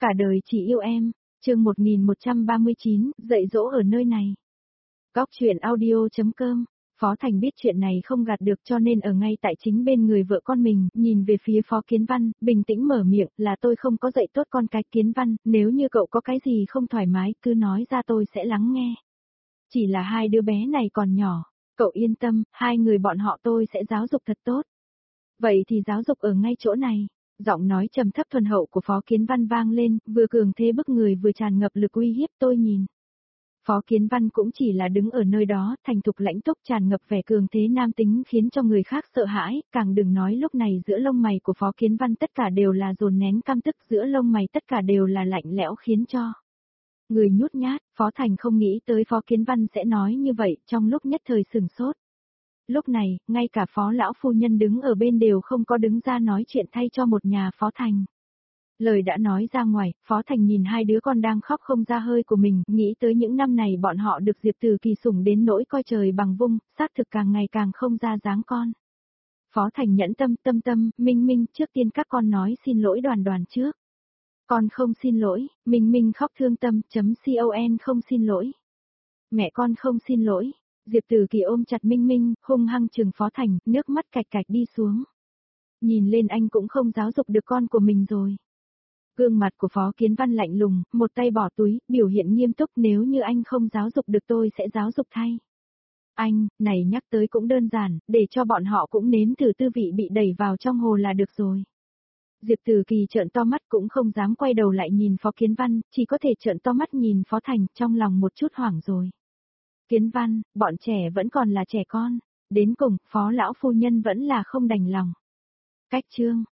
Cả đời chỉ yêu em, chương 1139, dạy dỗ ở nơi này. Góc chuyện audio.com. Phó Thành biết chuyện này không gạt được cho nên ở ngay tại chính bên người vợ con mình, nhìn về phía Phó Kiến Văn, bình tĩnh mở miệng là tôi không có dạy tốt con cái Kiến Văn, nếu như cậu có cái gì không thoải mái cứ nói ra tôi sẽ lắng nghe. Chỉ là hai đứa bé này còn nhỏ, cậu yên tâm, hai người bọn họ tôi sẽ giáo dục thật tốt. Vậy thì giáo dục ở ngay chỗ này. Giọng nói trầm thấp thuần hậu của Phó Kiến Văn vang lên, vừa cường thế bức người vừa tràn ngập lực uy hiếp tôi nhìn. Phó Kiến Văn cũng chỉ là đứng ở nơi đó, thành thục lãnh túc tràn ngập vẻ cường thế nam tính khiến cho người khác sợ hãi, càng đừng nói lúc này giữa lông mày của Phó Kiến Văn tất cả đều là dồn nén căm tức, giữa lông mày tất cả đều là lạnh lẽo khiến cho người nhút nhát. Phó Thành không nghĩ tới Phó Kiến Văn sẽ nói như vậy, trong lúc nhất thời sửng sốt. Lúc này, ngay cả Phó lão phu nhân đứng ở bên đều không có đứng ra nói chuyện thay cho một nhà Phó Thành. Lời đã nói ra ngoài, Phó Thành nhìn hai đứa con đang khóc không ra hơi của mình, nghĩ tới những năm này bọn họ được Diệp Từ Kỳ sủng đến nỗi coi trời bằng vung, xác thực càng ngày càng không ra dáng con. Phó Thành nhẫn tâm, Minh, trước tiên các con nói xin lỗi Đoàn trước. Con không xin lỗi, Minh khóc thương tâm.con không xin lỗi. Mẹ con không xin lỗi. Diệp Từ Kỳ ôm chặt Minh, hung hăng trừng Phó Thành, nước mắt cạch cạch đi xuống. Nhìn lên anh cũng không giáo dục được con của mình rồi. Gương mặt của Phó Kiến Văn lạnh lùng, một tay bỏ túi, biểu hiện nghiêm túc, nếu như anh không giáo dục được tôi sẽ giáo dục thay. Anh, này nhắc tới cũng đơn giản, để cho bọn họ cũng nếm thử tư vị bị đẩy vào trong hồ là được rồi. Diệp Từ Kỳ trợn to mắt cũng không dám quay đầu lại nhìn Phó Kiến Văn, chỉ có thể trợn to mắt nhìn Phó Thành, trong lòng một chút hoảng rồi. Kiến Văn, bọn trẻ vẫn còn là trẻ con, đến cùng, Phó lão phu nhân vẫn là không đành lòng. Cách chương.